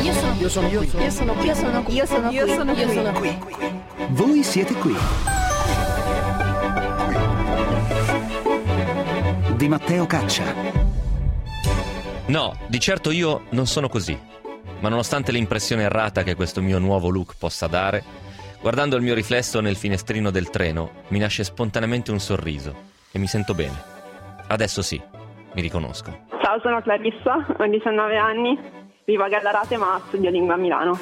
Io sono qui. Voi siete qui. Di Matteo Caccia. No, di certo io non sono così. Ma nonostante l'impressione errata che questo mio nuovo look possa dare, guardando il mio riflesso nel finestrino del treno, mi nasce spontaneamente un sorriso e mi sento bene. Adesso sì, mi riconosco. Ciao, sono Clarissa, ho 19 anni, vivo a Gallarate ma studio lingua a Milano.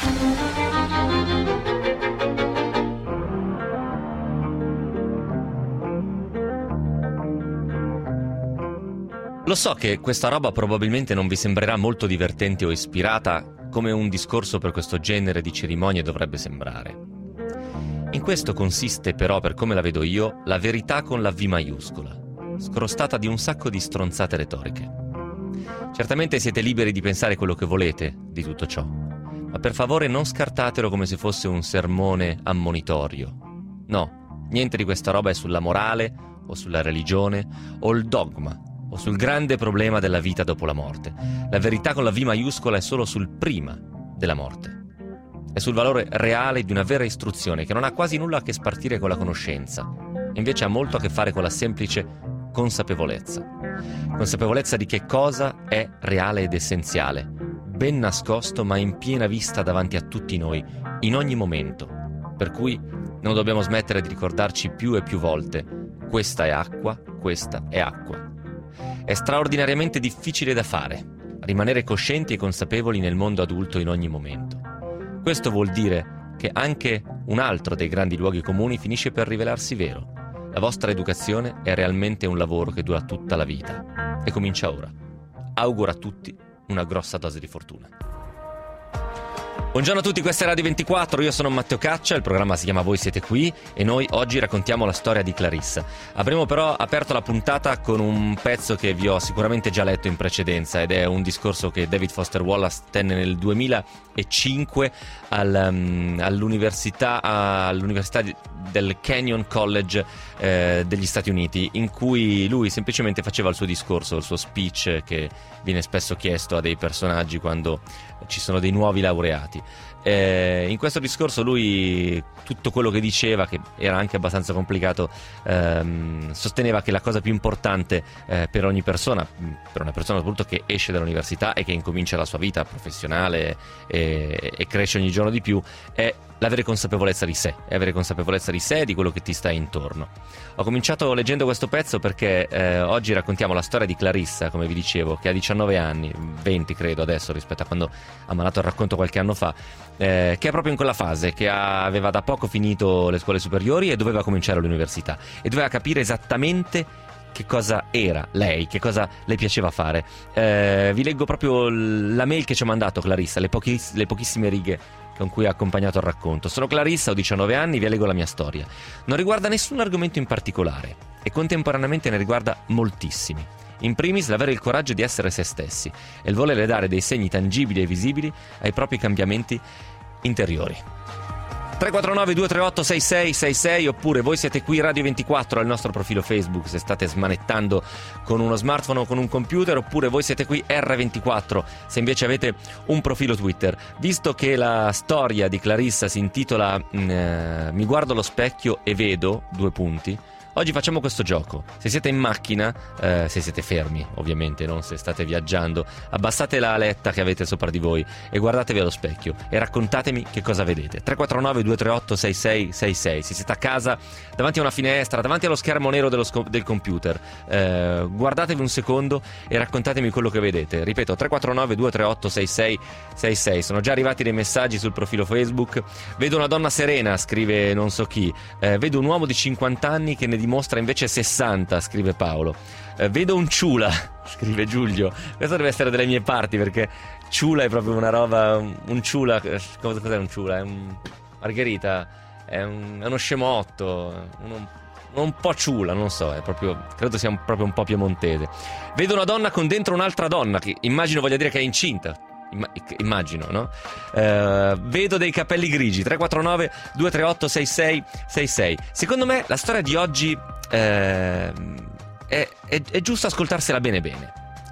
Lo so che questa roba probabilmente non vi sembrerà molto divertente o ispirata come un discorso per questo genere di cerimonie dovrebbe sembrare. In questo consiste però, per come la vedo io, la verità con la V maiuscola, scrostata di un sacco di stronzate retoriche. Certamente siete liberi di pensare quello che volete di tutto ciò, ma per favore non scartatelo come se fosse un sermone ammonitorio. No, niente di questa roba è sulla morale, o sulla religione, o il dogma, o sul grande problema della vita dopo la morte. La verità con la V maiuscola è solo sul prima della morte. È sul valore reale di una vera istruzione che non ha quasi nulla a che spartire con la conoscenza, e invece ha molto a che fare con la semplice consapevolezza. Consapevolezza di che cosa è reale ed essenziale, ben nascosto ma in piena vista davanti a tutti noi, in ogni momento. Per cui non dobbiamo smettere di ricordarci più e più volte: questa è acqua, questa è acqua. È straordinariamente difficile da fare, rimanere coscienti e consapevoli nel mondo adulto in ogni momento. Questo vuol dire che anche un altro dei grandi luoghi comuni finisce per rivelarsi vero. La vostra educazione è realmente un lavoro che dura tutta la vita e comincia ora. Auguro a tutti una grossa dose di fortuna. Buongiorno a tutti, questa è Radio 24, io sono Matteo Caccia, il programma si chiama Voi siete qui e noi oggi raccontiamo la storia di Clarissa. Avremo però aperto la puntata con un pezzo che vi ho sicuramente già letto in precedenza ed è un discorso che David Foster Wallace tenne nel 2005 all'università del Kenyon College degli Stati Uniti, in cui lui semplicemente faceva il suo discorso, il suo speech che viene spesso chiesto a dei personaggi quando ci sono dei nuovi laureati. In questo discorso lui, tutto quello che diceva, che era anche abbastanza complicato, sosteneva che la cosa più importante per ogni persona, per una persona soprattutto che esce dall'università e che incomincia la sua vita professionale e cresce ogni giorno di più, è l'avere consapevolezza di sé, e avere consapevolezza di sé e di quello che ti sta intorno. Ho cominciato leggendo questo pezzo perché oggi raccontiamo la storia di Clarissa, come vi dicevo, che ha 19 anni, 20 credo adesso rispetto a quando ha malato il racconto qualche anno fa, che è proprio in quella fase, che aveva da poco finito le scuole superiori e doveva cominciare l'università e doveva capire esattamente che cosa era lei, che cosa le piaceva fare. Vi leggo proprio la mail che ci ha mandato Clarissa, le pochissime righe con cui ha accompagnato il racconto. Sono Clarissa, ho 19 anni, vi leggo la mia storia. Non riguarda nessun argomento in particolare e contemporaneamente ne riguarda moltissimi. In primis l'avere il coraggio di essere se stessi e il volere dare dei segni tangibili e visibili ai propri cambiamenti interiori. 349 238 6666 oppure Voi siete qui Radio 24 al nostro profilo Facebook se state smanettando con uno smartphone o con un computer, oppure Voi siete qui R24 se invece avete un profilo Twitter. Visto che la storia di Clarissa si intitola Mi guardo allo specchio e vedo ... Oggi facciamo questo gioco. Se siete in macchina, se siete fermi ovviamente, non se state viaggiando, abbassate la letta che avete sopra di voi e guardatevi allo specchio e raccontatemi che cosa vedete. 349 238 6666. Se siete a casa, davanti a una finestra, davanti allo schermo nero del computer, guardatevi un secondo e raccontatemi quello che vedete. Ripeto, 349 238 6666. Sono già arrivati dei messaggi sul profilo Facebook. Vedo una donna serena, scrive non so chi. Vedo un uomo di 50 anni che ne dimostra invece 60, scrive Paolo. Vedo un ciula, scrive Giulio. Questo deve essere delle mie parti, perché ciula è proprio una roba. Un ciula, cos'è un ciula? È un Margherita, è uno scemotto, un po' ciula, non so, è proprio, credo sia proprio un po' piemontese. Vedo una donna con dentro un'altra donna, che immagino voglia dire che è incinta. Immagino, no? Vedo dei capelli grigi. 349 238 6666. Secondo me la storia di oggi è giusto ascoltarsela bene bene.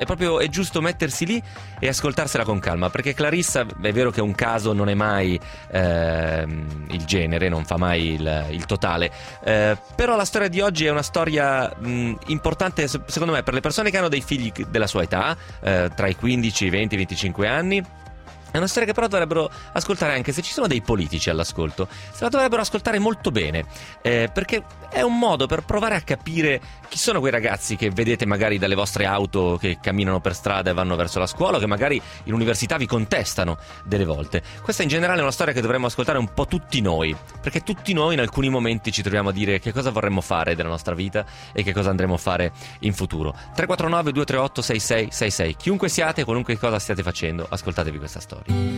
è giusto mettersi lì e ascoltarsela con calma, perché Clarissa, è vero che un caso non è mai il genere, non fa mai il totale, però la storia di oggi è una storia importante secondo me per le persone che hanno dei figli della sua età, tra i 15, i 20, 25 anni. È una storia che però dovrebbero ascoltare, anche se ci sono dei politici all'ascolto, se la dovrebbero ascoltare molto bene, perché è un modo per provare a capire chi sono quei ragazzi che vedete magari dalle vostre auto che camminano per strada e vanno verso la scuola, o che magari in università vi contestano delle volte. Questa in generale è una storia che dovremmo ascoltare un po' tutti noi, perché tutti noi in alcuni momenti ci troviamo a dire che cosa vorremmo fare della nostra vita e che cosa andremo a fare in futuro. 349 238 6666. Chiunque siate, qualunque cosa stiate facendo, ascoltatevi questa storia.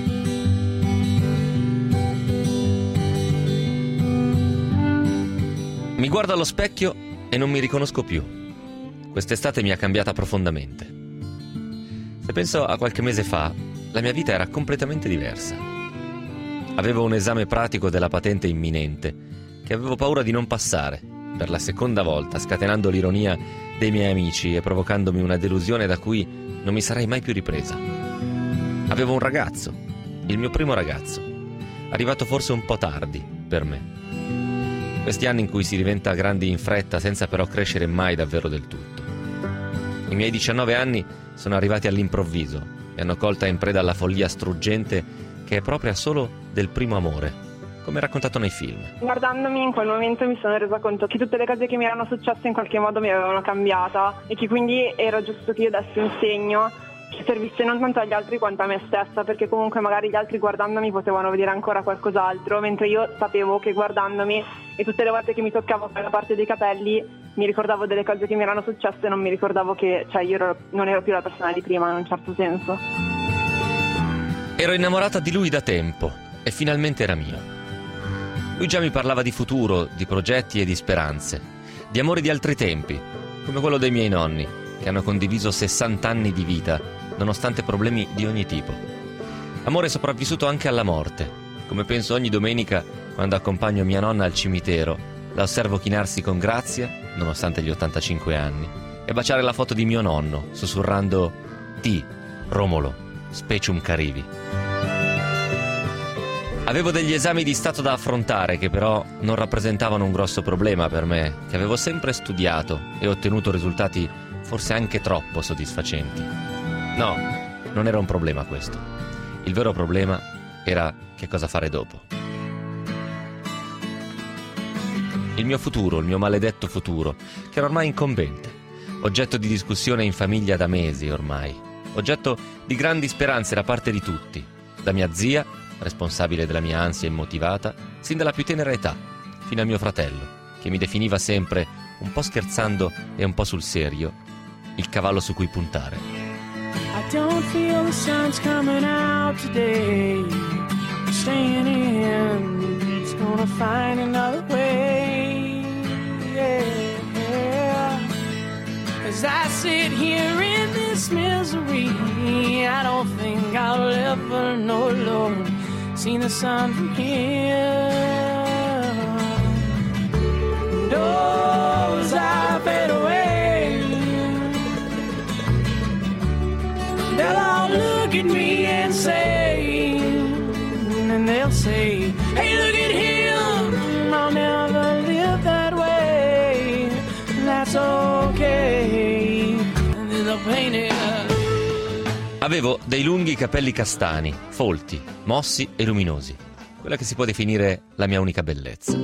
Mi guardo allo specchio e non mi riconosco più. Quest'estate mi ha cambiata profondamente. Se penso a qualche mese fa, la mia vita era completamente diversa. Avevo un esame pratico della patente imminente che avevo paura di non passare, per la seconda volta, scatenando l'ironia dei miei amici e provocandomi una delusione da cui non mi sarei mai più ripresa. Avevo un ragazzo, il mio primo ragazzo, arrivato forse un po' tardi per me. Questi anni in cui si diventa grandi in fretta senza però crescere mai davvero del tutto. I miei 19 anni sono arrivati all'improvviso e hanno colta in preda alla follia struggente che è propria solo del primo amore, come raccontato nei film. Guardandomi in quel momento mi sono resa conto che tutte le cose che mi erano successe in qualche modo mi avevano cambiata e che quindi era giusto che io dessi un segno che servisse non tanto agli altri quanto a me stessa, perché comunque magari gli altri guardandomi potevano vedere ancora qualcos'altro, mentre io sapevo che guardandomi e tutte le volte che mi toccavo quella parte dei capelli mi ricordavo delle cose che mi erano successe e non mi ricordavo che non ero più la persona di prima, in un certo senso. Ero innamorata di lui da tempo e finalmente era mio. Lui già mi parlava di futuro, di progetti e di speranze, di amori di altri tempi, come quello dei miei nonni, che hanno condiviso 60 anni di vita nonostante problemi di ogni tipo. Amore sopravvissuto anche alla morte, come penso ogni domenica quando accompagno mia nonna al cimitero, la osservo chinarsi con grazia, nonostante gli 85 anni, e baciare la foto di mio nonno, sussurrando «Ti, Romolo, specium carivi». Avevo degli esami di Stato da affrontare che però non rappresentavano un grosso problema per me, che avevo sempre studiato e ottenuto risultati forse anche troppo soddisfacenti. No, non era un problema questo. Il vero problema era che cosa fare dopo. Il mio futuro, il mio maledetto futuro, che era ormai incombente, oggetto di discussione in famiglia da mesi ormai, oggetto di grandi speranze da parte di tutti, da mia zia, responsabile della mia ansia immotivata, sin dalla più tenera età, fino a mio fratello, che mi definiva sempre, un po' scherzando e un po' sul serio, il cavallo su cui puntare. I don't feel the sun's coming out today. Staying in, it's gonna find another way. Yeah. As I sit here in this misery, I don't think I'll ever know, Lord, see the sun from here. And oh, as I fade away, they'll all look at me and say, and they'll say, hey, look at him, I'll never live that way, that's okay, and then they'll paint it. Avevo dei lunghi capelli castani, folti, mossi e luminosi, quella che si può definire la mia unica bellezza.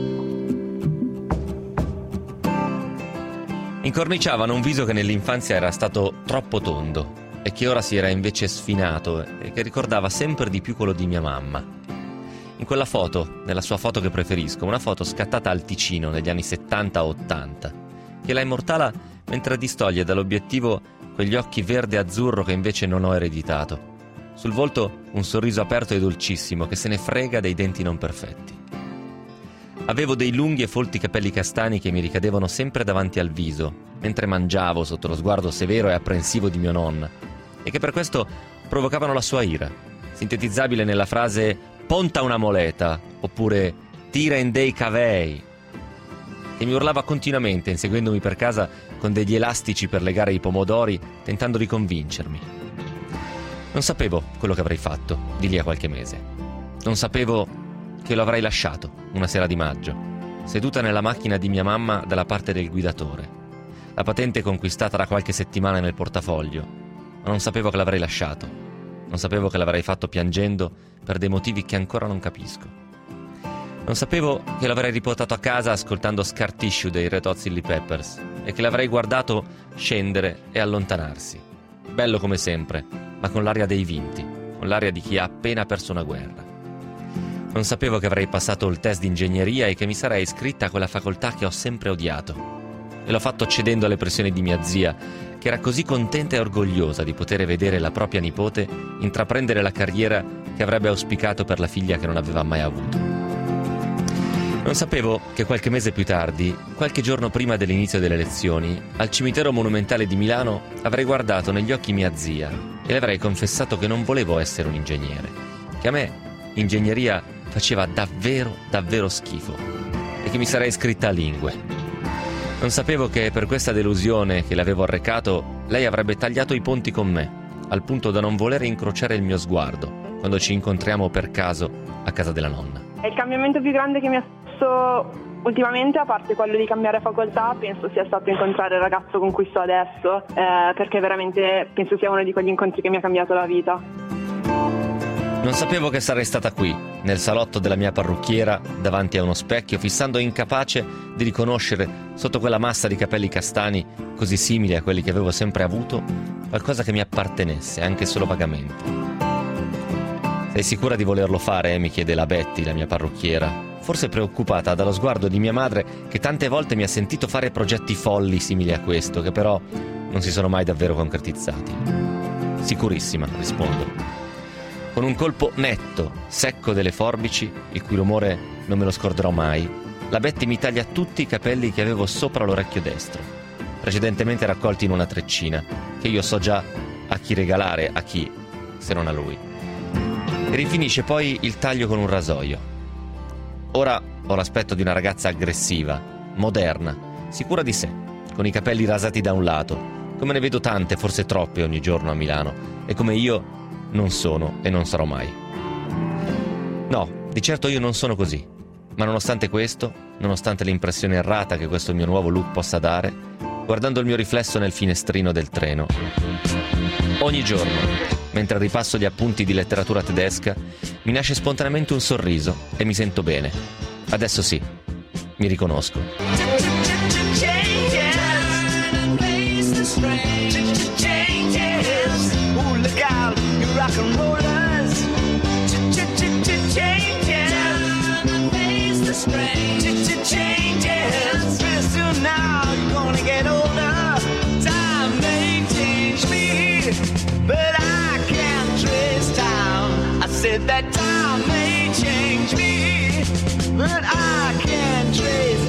Incorniciavano un viso che nell'infanzia era stato troppo tondo e che ora si era invece sfinato e che ricordava sempre di più quello di mia mamma. In quella foto, nella sua foto che preferisco, una foto scattata al Ticino negli anni 70-80, che la immortala mentre distoglie dall'obiettivo quegli occhi verde e azzurro che invece non ho ereditato. Sul volto un sorriso aperto e dolcissimo che se ne frega dei denti non perfetti. Avevo dei lunghi e folti capelli castani che mi ricadevano sempre davanti al viso, mentre mangiavo sotto lo sguardo severo e apprensivo di mia nonna, e che per questo provocavano la sua ira, sintetizzabile nella frase «ponta una moleta» oppure «tira in dei cavei». che mi urlava continuamente, inseguendomi per casa con degli elastici per legare i pomodori, tentando di convincermi. Non sapevo quello che avrei fatto di lì a qualche mese. Non sapevo che lo avrei lasciato una sera di maggio, seduta nella macchina di mia mamma dalla parte del guidatore. La patente conquistata da qualche settimana nel portafoglio, ma non sapevo che l'avrei lasciato. Non sapevo che l'avrei fatto piangendo per dei motivi che ancora non capisco. Non sapevo che l'avrei riportato a casa ascoltando Scar Tissue dei Red Hot Chili Peppers e che l'avrei guardato scendere e allontanarsi. Bello come sempre, ma con l'aria dei vinti, con l'aria di chi ha appena perso una guerra. Non sapevo che avrei passato il test di ingegneria e che mi sarei iscritta a quella facoltà che ho sempre odiato. E l'ho fatto cedendo alle pressioni di mia zia, che era così contenta e orgogliosa di poter vedere la propria nipote intraprendere la carriera che avrebbe auspicato per la figlia che non aveva mai avuto. Non sapevo che qualche mese più tardi, qualche giorno prima dell'inizio delle lezioni, al cimitero monumentale di Milano avrei guardato negli occhi mia zia e le avrei confessato che non volevo essere un ingegnere, che a me ingegneria faceva davvero, davvero schifo e che mi sarei iscritta a lingue. Non sapevo che per questa delusione che le avevo arrecato, lei avrebbe tagliato i ponti con me, al punto da non volere incrociare il mio sguardo quando ci incontriamo per caso a casa della nonna. Il cambiamento più grande che mi ha successo ultimamente, a parte quello di cambiare facoltà, penso sia stato incontrare il ragazzo con cui sto adesso, perché veramente penso sia uno di quegli incontri che mi ha cambiato la vita. Non sapevo che sarei stata qui, nel salotto della mia parrucchiera, davanti a uno specchio, fissando incapace di riconoscere, sotto quella massa di capelli castani, così simili a quelli che avevo sempre avuto, qualcosa che mi appartenesse, anche solo vagamente. Sei sicura di volerlo fare? Mi chiede la Betty, la mia parrucchiera, forse preoccupata dallo sguardo di mia madre che tante volte mi ha sentito fare progetti folli simili a questo, che però non si sono mai davvero concretizzati. Sicurissima, rispondo. Con un colpo netto, secco delle forbici, il cui rumore non me lo scorderò mai, la Betty mi taglia tutti i capelli che avevo sopra l'orecchio destro, precedentemente raccolti in una treccina, che io so già a chi regalare, a chi, se non a lui. E rifinisce poi il taglio con un rasoio. Ora ho l'aspetto di una ragazza aggressiva, moderna, sicura di sé, con i capelli rasati da un lato, come ne vedo tante, forse troppe ogni giorno a Milano, e come io non sono e non sarò mai. No, di certo io non sono così, ma nonostante questo, nonostante l'impressione errata che questo mio nuovo look possa dare, guardando il mio riflesso nel finestrino del treno, ogni giorno, mentre ripasso gli appunti di letteratura tedesca, mi nasce spontaneamente un sorriso e mi sento bene. Adesso sì, mi riconosco. Rock and rollers, changes. Pretty soon now you're gonna get older. Time may change me, but I can't trace time. I said that time may change me, but I can't trace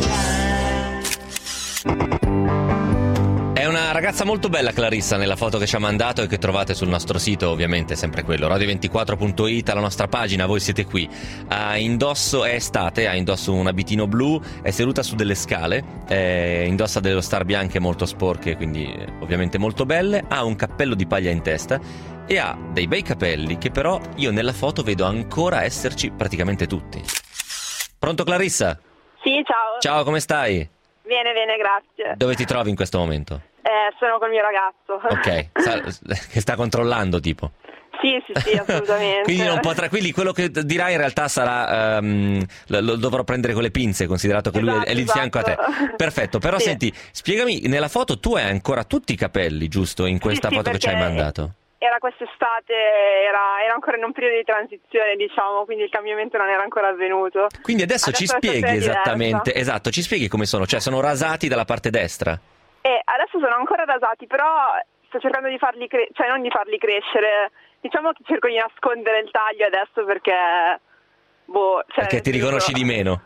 time. È una ragazza molto bella, Clarissa, nella foto che ci ha mandato e che trovate sul nostro sito, ovviamente sempre quello, radio24.it, alla nostra pagina, voi siete qui. È estate, ha indosso un abitino blu, è seduta su delle scale, indossa dello star bianche molto sporche, quindi ovviamente molto belle, ha un cappello di paglia in testa e ha dei bei capelli che però io nella foto vedo ancora esserci praticamente tutti. Pronto, Clarissa? Sì, ciao. Ciao, come stai? Bene, grazie. Dove ti trovi in questo momento? Sono col mio ragazzo. Ok, che sta controllando tipo. Sì, assolutamente. Quindi non potrà, quindi quello che dirai in realtà sarà lo dovrò prendere con le pinze, considerato che lui è lì di fianco a te. Perfetto, però sì. Senti, spiegami, nella foto tu hai ancora tutti i capelli, giusto? In questa foto che ci hai mandato? Era quest'estate, era ancora in un periodo di transizione, diciamo, quindi il cambiamento non era ancora avvenuto. Quindi adesso ci spieghi esattamente, esatto, ci spieghi come sono, cioè sono rasati dalla parte destra? Adesso sono ancora rasati, però sto cercando di farli non di farli crescere, diciamo che cerco di nascondere il taglio adesso perché perché ti riconosci di meno.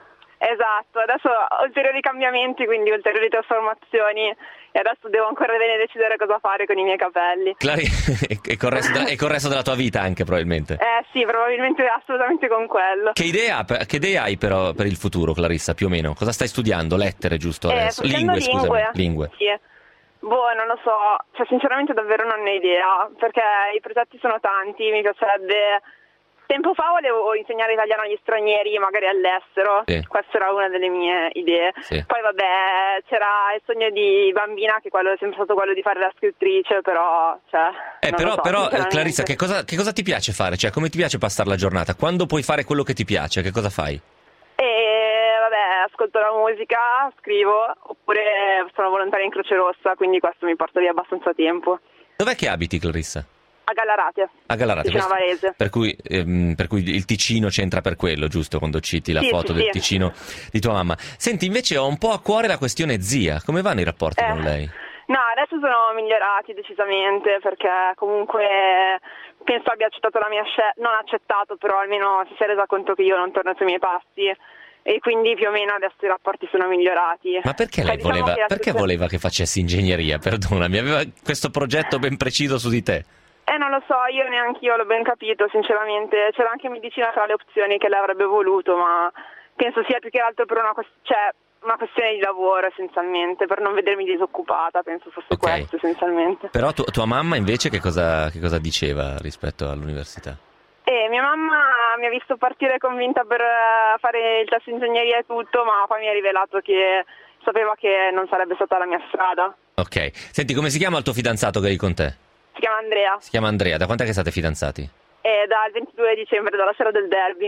Esatto, adesso ulteriori cambiamenti, quindi ulteriori trasformazioni e adesso devo ancora bene decidere cosa fare con i miei capelli. E col resto della tua vita anche probabilmente. Sì, probabilmente assolutamente con quello. Che idea hai però per il futuro, Clarissa, più o meno? Cosa stai studiando? Lettere, giusto adesso? Lingue. Lingue. Sì. Boh, non lo so, cioè sinceramente davvero non ho idea, perché i progetti sono tanti, mi piacerebbe... Tempo fa volevo insegnare italiano agli stranieri, magari all'estero, sì. Questa era una delle mie idee. Sì. Poi vabbè, c'era il sogno di bambina, che quello è sempre stato quello di fare la scrittrice, però... Però Clarissa, che cosa ti piace fare? Cioè, come ti piace passare la giornata? Quando puoi fare quello che ti piace, che cosa fai? Vabbè, ascolto la musica, scrivo, oppure sono volontaria in Croce Rossa, quindi questo mi porta via abbastanza tempo. Dov'è che abiti, Clarissa? A Gallarate. Vicino a Varese. Per cui il Ticino c'entra per quello, giusto? Quando citi la foto del Ticino di tua mamma. Senti, invece ho un po' a cuore la questione zia. Come vanno i rapporti con lei? No, adesso sono migliorati decisamente, perché comunque penso abbia accettato la mia scelta, non accettato, però almeno si è resa conto che io non torno sui miei passi. E quindi più o meno adesso i rapporti sono migliorati. Ma perché lei voleva che facessi ingegneria? Perdonami, aveva questo progetto ben preciso su di te. Non lo so, io neanche io l'ho ben capito, sinceramente. C'era anche medicina tra le opzioni che lei avrebbe voluto, ma penso sia più che altro per una questione di lavoro, essenzialmente, per non vedermi disoccupata, penso fosse questo, essenzialmente. Però tua mamma invece che cosa diceva rispetto all'università? Mia mamma mi ha visto partire convinta per fare il test ingegneria e tutto, ma poi mi ha rivelato che sapeva che non sarebbe stata la mia strada. Ok, senti, come si chiama il tuo fidanzato che è con te? Si chiama Andrea. Si chiama Andrea, da quant'è che state fidanzati? Dal 22 dicembre, dalla sera del derby.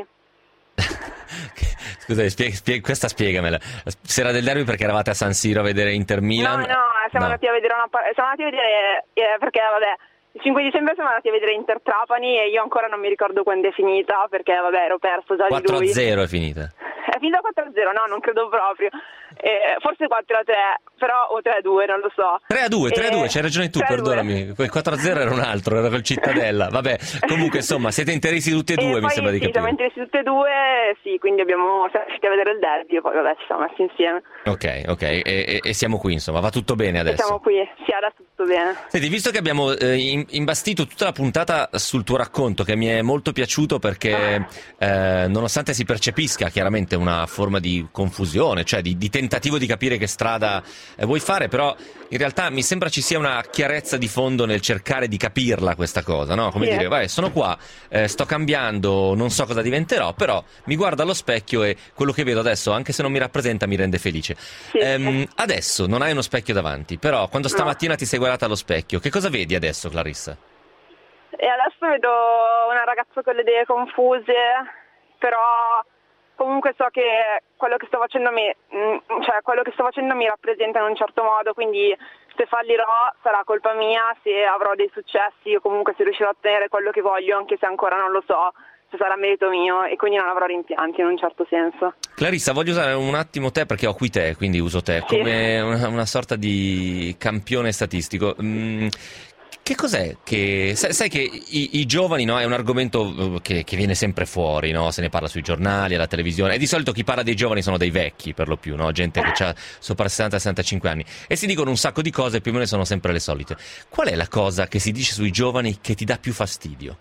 Scusa, questa spiegamela. Sera del derby perché eravate a San Siro a vedere Inter Milan? No, siamo andati a vedere perché vabbè, il 5 dicembre siamo andati a vedere Inter Trapani e io ancora non mi ricordo quando è finita, perché vabbè ero perso già di lui. 4-0 è finita. È finita 4-0, no, non credo proprio. Forse 4-3, però o 3-2, non lo so. 3-2, c'hai ragione tu, perdonami. Quel 4-0 era un altro, era col Cittadella. Vabbè, comunque insomma, siete interessi tutti e due, mi sembra di capire. Siamo interessi tutti e due, sì, quindi siamo riusciti a vedere il derby e poi vabbè ci siamo messi insieme. Ok, e siamo qui, insomma, va tutto bene adesso? Siamo qui, sì, adesso tutto bene. Senti, visto che abbiamo imbastito tutta la puntata sul tuo racconto, che mi è molto piaciuto perché nonostante si percepisca chiaramente una forma di confusione, cioè di tentativo di capire che strada vuoi fare, però in realtà mi sembra ci sia una chiarezza di fondo nel cercare di capirla questa cosa, no? Come dire, vai, sono qua, sto cambiando, non so cosa diventerò, però mi guardo allo specchio e quello che vedo adesso, anche se non mi rappresenta, mi rende felice. Adesso non hai uno specchio davanti, però quando stamattina ti sei guardata allo specchio, che cosa vedi adesso, Clarissa? E adesso vedo una ragazza con le idee confuse, però comunque so che quello che sto facendo mi rappresenta in un certo modo, quindi se fallirò sarà colpa mia, se avrò dei successi o comunque se riuscirò a ottenere quello che voglio, anche se ancora non lo so, se sarà merito mio e quindi non avrò rimpianti in un certo senso. Clarissa, voglio usare un attimo te perché ho qui te, quindi uso te come una sorta di campione statistico. Che cos'è che... Sai che i giovani, no, è un argomento che viene sempre fuori, no? Se ne parla sui giornali, alla televisione, e di solito chi parla dei giovani sono dei vecchi, per lo più, no? Gente che ha sopra 60-65 anni. E si dicono un sacco di cose, più o meno sono sempre le solite. Qual è la cosa che si dice sui giovani che ti dà più fastidio?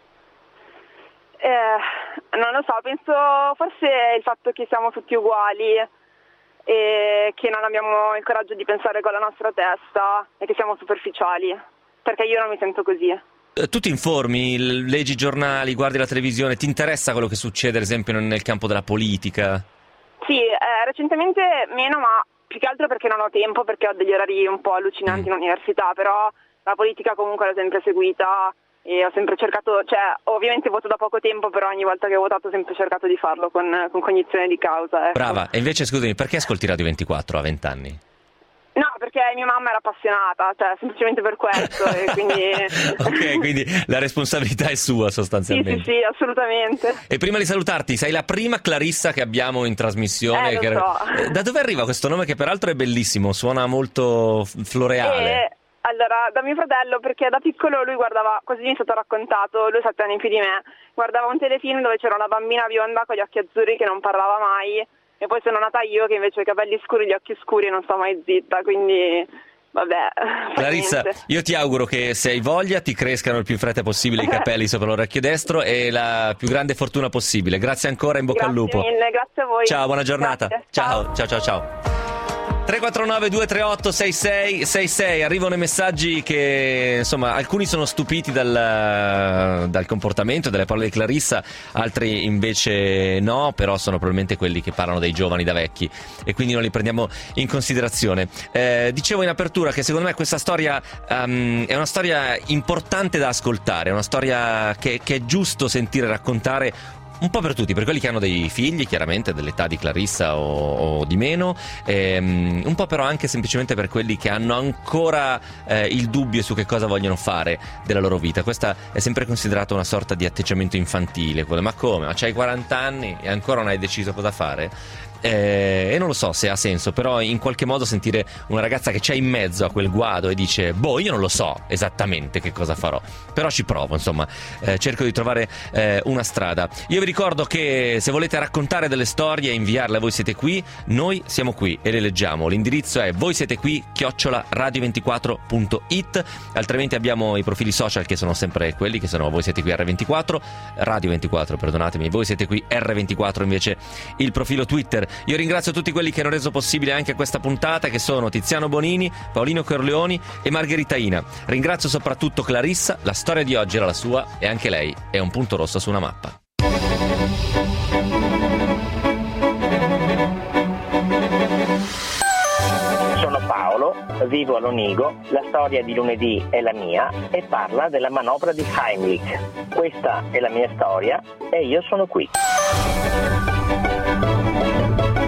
Non lo so, penso forse il fatto che siamo tutti uguali e che non abbiamo il coraggio di pensare con la nostra testa e che siamo superficiali. Perché io non mi sento così. Tu ti informi, leggi i giornali, guardi la televisione, ti interessa quello che succede ad esempio nel campo della politica? Sì, recentemente meno, ma più che altro perché non ho tempo, perché ho degli orari un po' allucinanti in università, però la politica comunque l'ho sempre seguita e ho sempre cercato, ovviamente voto da poco tempo, però ogni volta che ho votato ho sempre cercato di farlo con cognizione di causa. Ecco. Brava, e invece scusami, perché ascolti Radio 24 a 20 anni? No, perché mia mamma era appassionata, semplicemente per questo, e quindi... Ok, quindi la responsabilità è sua sostanzialmente. Sì, assolutamente. E prima di salutarti, sei la prima Clarissa che abbiamo in trasmissione. Lo so. Da dove arriva questo nome che peraltro è bellissimo, suona molto floreale? Allora, da mio fratello, perché da piccolo lui guardava, così mi è stato raccontato, lui 7 anni più di me, guardava un telefilm dove c'era una bambina bionda con gli occhi azzurri che non parlava mai, e poi sono nata io che invece ho i capelli scuri, gli occhi scuri e non sto mai zitta, quindi vabbè. Clarissa, io ti auguro che se hai voglia ti crescano il più in fretta possibile i capelli sopra l'orecchio destro e la più grande fortuna possibile. Grazie ancora, in bocca al lupo. Grazie mille, grazie a voi. Ciao, buona giornata. Grazie. Ciao. 349 238 6666. Arrivano i messaggi che insomma alcuni sono stupiti dal comportamento, dalle parole di Clarissa, altri invece no, però sono probabilmente quelli che parlano dei giovani da vecchi e quindi non li prendiamo in considerazione. Dicevo in apertura che secondo me questa storia è una storia importante da ascoltare, è una storia che è giusto sentire raccontare un po' per tutti, per quelli che hanno dei figli, chiaramente dell'età di Clarissa o di meno, un po' però anche semplicemente per quelli che hanno ancora il dubbio su che cosa vogliono fare della loro vita. Questa è sempre considerata una sorta di atteggiamento infantile, quello, ma come? Ma c'hai 40 anni e ancora non hai deciso cosa fare? E non lo so se ha senso, però in qualche modo sentire una ragazza che c'è in mezzo a quel guado e dice io non lo so esattamente che cosa farò, però ci provo, insomma, cerco di trovare una strada. Io vi ricordo che se volete raccontare delle storie e inviarle a Voi Siete Qui, noi siamo qui e le leggiamo. L'indirizzo è voisieteki@radio24.it, altrimenti abbiamo i profili social che sono sempre quelli che sono Voi Siete Qui R24, Radio 24, perdonatemi, Voi Siete Qui R24 invece il profilo Twitter. Io ringrazio tutti quelli che hanno reso possibile anche questa puntata, che sono Tiziano Bonini, Paolino Corleoni e Margherita Ina. Ringrazio soprattutto Clarissa, la storia di oggi era la sua e anche lei è un punto rosso su una mappa. Sono Paolo, vivo a Lonigo, la storia di lunedì è la mia e parla della manovra di Heimlich. Questa è la mia storia e io sono qui.